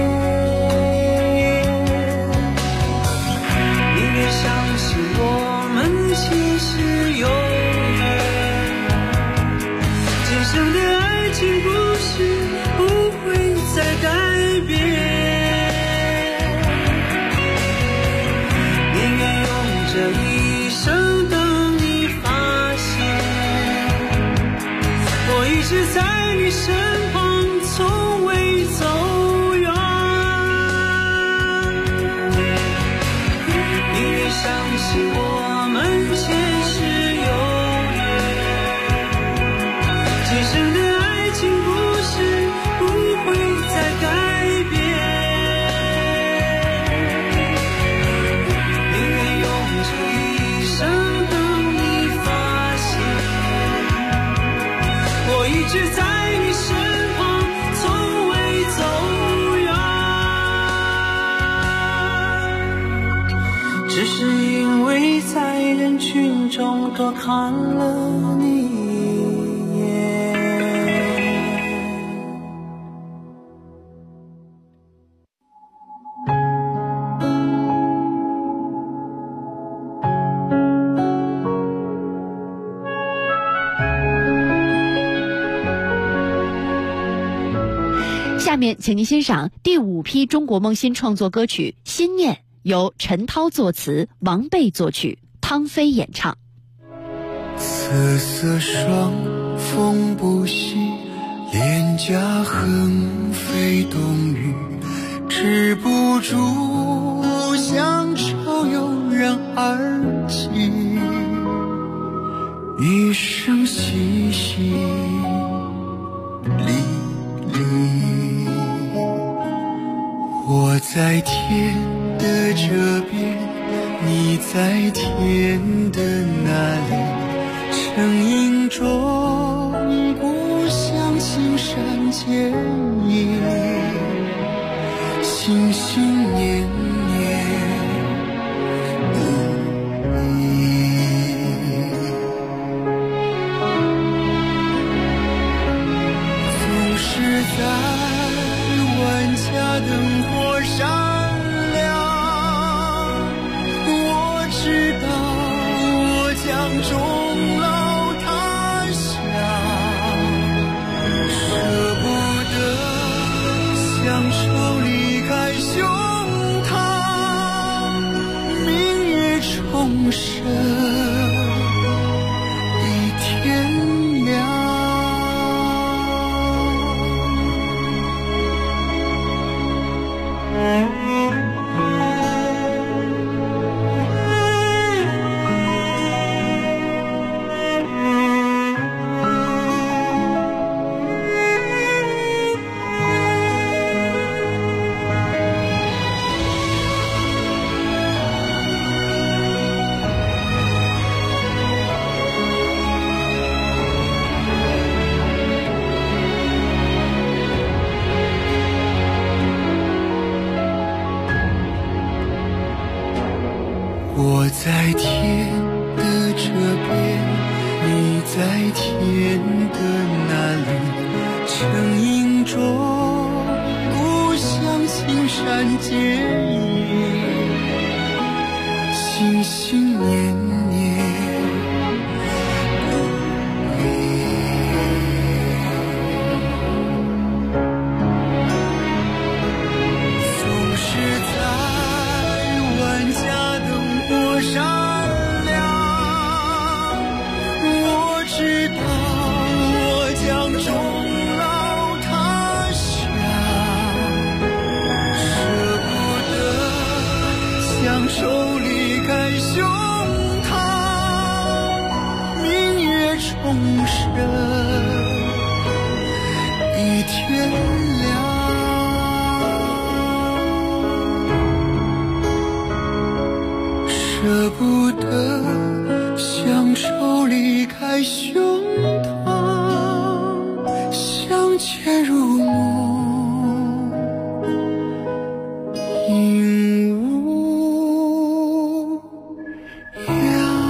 你身旁，从未走远。宁愿相信我们前世有缘，今生的爱情故事不会再改变。宁愿用这一生等你发现，我一直在你身旁，从未走远，只是因为在人群中多看了你一眼。 下面请您欣赏第5批中国梦新创作歌曲《心念》，由陈涛作词，王贝作曲，汤飞演唱。 瑟瑟双风不息，脸颊横飞冬雨，止不住乡愁油然而起，一生细细沥沥。我在天的这边，你在天的那里，成影中故乡青山见影，心心念念你，总是在万家灯火闪亮，我知道我将终老他乡，舍不得乡愁离开胸膛，明月重生一天亮。我在天的这边，你在天的那里，成影中故乡青山见影，心心念念总是在万家灯火闪亮，我知道我将终老他乡，舍不得乡愁离开胸膛，明月重生一天亮。舍不得乡愁离开胸膛，相见如梦，应无恙。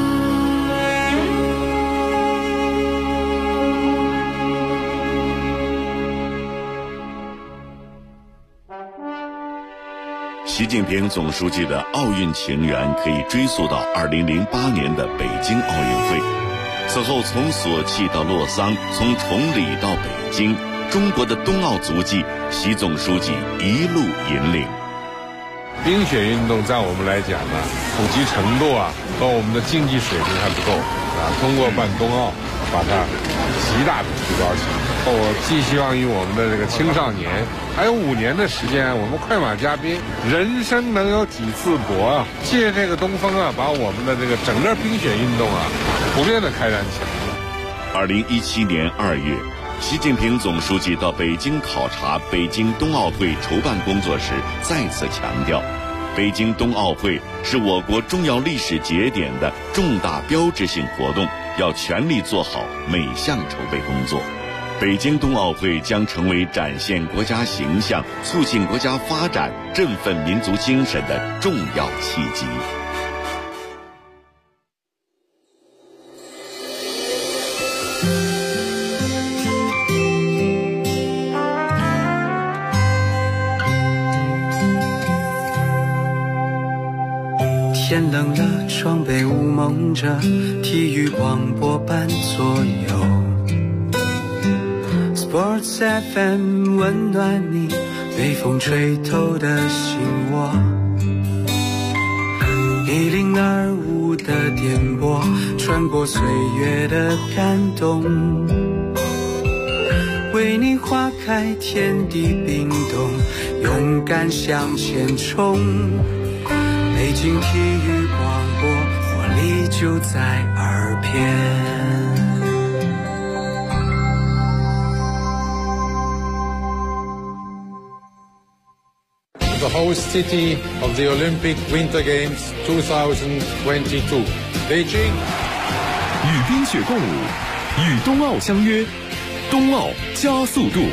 习近平总书记的奥运情缘可以追溯到2008年的北京奥运会。此后从索契到洛桑，从崇礼到北京，中国的冬奥足迹，习总书记一路引领。 冰雪运动在我们来讲呢，普及程度和我们的竞技水平还不够通过办冬奥， 把它极大的提高起来。我寄希望于我们的这个青少年，还有5年的时间，我们快马加鞭，人生能有几次搏啊！借这个东风啊，把我们的这个整个冰雪运动啊，普遍的开展起来。 2017年2月，习近平总书记到北京考察北京冬奥会筹办工作时，再次强调，北京冬奥会是我国重要历史节点的重大标志性活动，要全力做好每项筹备工作。北京冬奥会将成为展现国家形象、促进国家发展、振奋民族精神的重要契机。 天冷了，窗被雾蒙着，体育广播伴左右。Sports FM 温暖你被风吹透的心窝，1025的电波穿过岁月的感动，为你划开天地冰冻，勇敢向前冲。北京体育广播，活力就在耳边。 The host city of the Olympic Winter Games 2022, Beijing. 与冰雪共舞，与冬奥相约，冬奥加速度。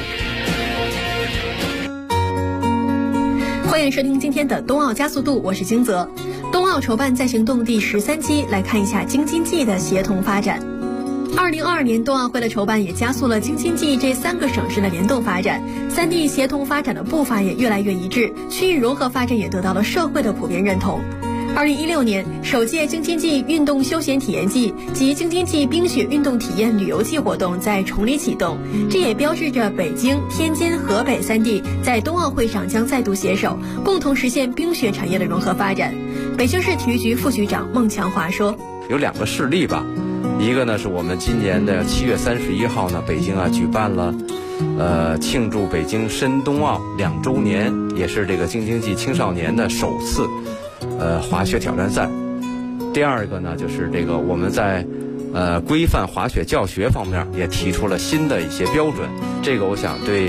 欢迎收听今天的冬奥加速度，我是金泽。冬奥筹办在行动第13期，来看一下京津冀的协同发展。2022年冬奥会的筹办也加速了京津冀这3个省市的联动发展，3地协同发展的步伐也越来越一致，区域融合发展也得到了社会的普遍认同。2016年，首届京津冀运动休闲体验季及京津冀冰雪运动体验旅游季活动在崇礼启动，这也标志着北京、天津、河北3地在冬奥会上将再度携手，共同实现冰雪产业的融合发展。北京市体育局副局长孟强华说：“ 有2个事例吧。一个呢是我们今年的7月31号呢，北京举办了庆祝北京申冬奥2周年，也是这个京津冀青少年的首次滑雪挑战赛。第二个呢就是这个我们在规范滑雪教学方面也提出了新的一些标准，这个我想对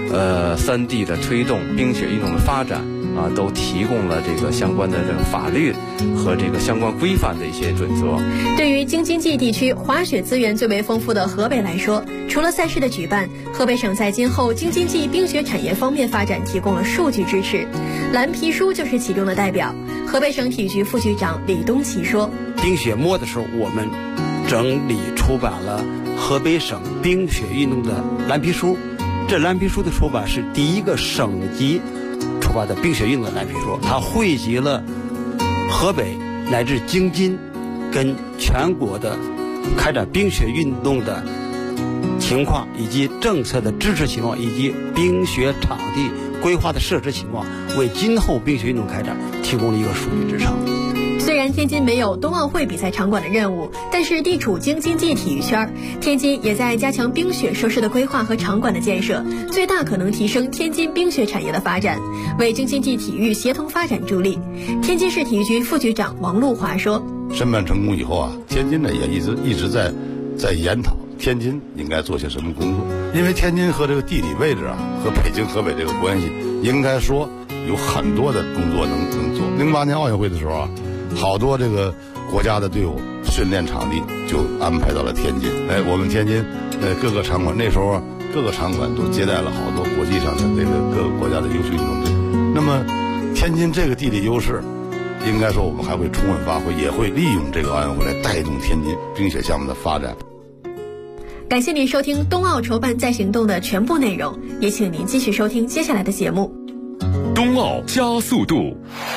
3地的推动冰雪运动的发展都提供了这个相关的这个法律和这个相关规范的一些准则。 对于京津冀地区滑雪资源最为丰富的河北来说，除了赛事的举办，河北省在今后京津冀冰雪产业方面发展提供了数据支持。蓝皮书就是其中的代表。河北省体育局副局长李东奇说：“ 冰雪末的时候，我们整理出版了河北省冰雪运动的蓝皮书。这蓝皮书的出版是第一个省级出版的冰雪运动的蓝皮书，它汇集了河北乃至京津跟全国的开展冰雪运动的情况，以及政策的支持情况，以及冰雪场地规划的设置情况，为今后冰雪运动开展提供了一个数据支撑。” 虽然天津没有冬奥会比赛场馆的任务，但是地处京津冀体育圈，天津也在加强冰雪设施的规划和场馆的建设，最大可能提升天津冰雪产业的发展，为京津冀体育协同发展助力。天津市体育局副局长王路华说：“ 申办成功以后天津呢也一直在研讨天津应该做些什么工作，因为天津和这个地理位置和北京、河北这个关系，应该说有很多的工作能做。08年奥运会的时候好多这个国家的队伍训练场地就安排到了天津。我们天津各个场馆那时候各个场馆都接待了好多国际上的这个各个国家的优秀运动队。那么天津这个地理优势，应该说我们还会充分发挥，也会利用这个奥运会来带动天津冰雪项目的发展。 感谢您收听冬奥筹办在行动的全部内容，也请您继续收听接下来的节目。 冬奥加速度。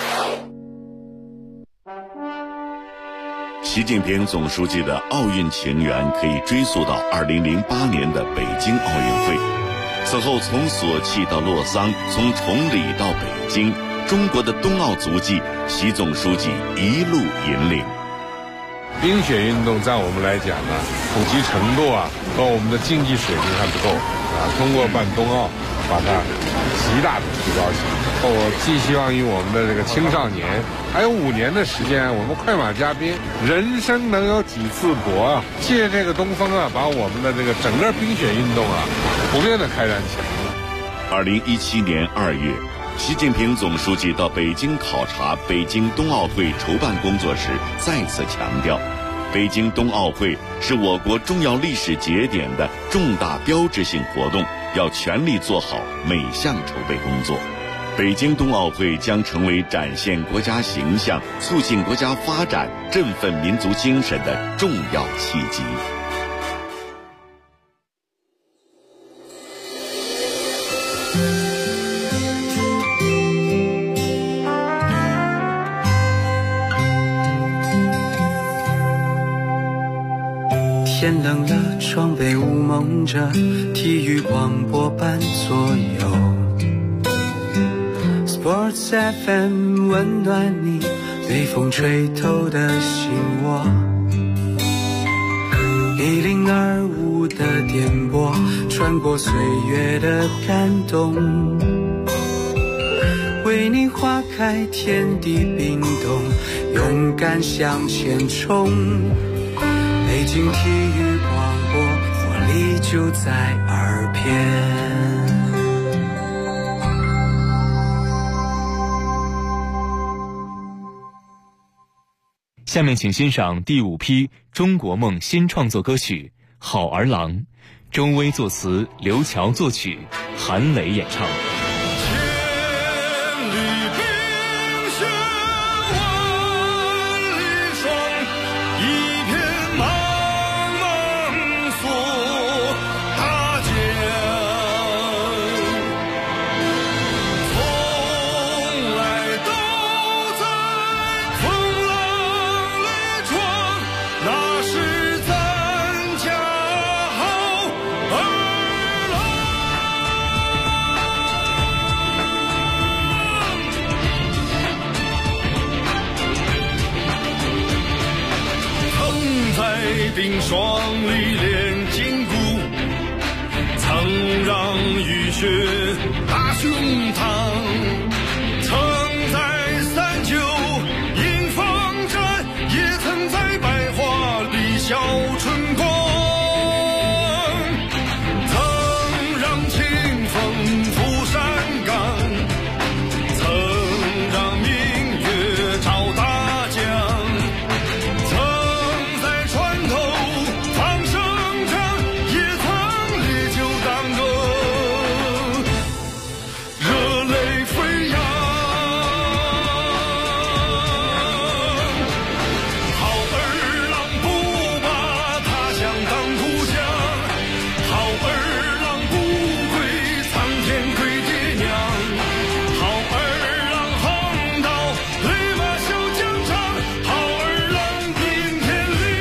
习近平总书记的奥运情缘可以追溯到2008年的北京奥运会。此后从索契到洛桑，从崇礼到北京，中国的冬奥足迹，习总书记一路引领。 冰雪运动在我们来讲呢，普及程度啊和我们的竞技水平还不够啊。通过办冬奥，把它极大的提高起来。我寄希望于我们的这个青少年，还有5年的时间，我们快马加鞭，人生能有几次搏啊！借这个东风啊，把我们的这个整个冰雪运动啊，普遍的开展起来。 2017年2月，习近平总书记到北京考察北京冬奥会筹办工作时，再次强调，北京冬奥会是我国重要历史节点的重大标志性活动，要全力做好每项筹备工作。北京冬奥会将成为展现国家形象、促进国家发展、振奋民族精神的重要契机。 天冷了，窗被雾蒙着，体育广播伴左右。Sports FM 温暖你被风吹透的心窝，1025的电波穿过岁月的感动，为你划开天地冰冻，勇敢向前冲。北京体育广播，活力就在耳边。 下面请欣赏第5批中国梦新创作歌曲《好儿郎》，周薇作词，刘乔作曲，韩磊演唱。 冰霜里练筋骨，曾让雨雪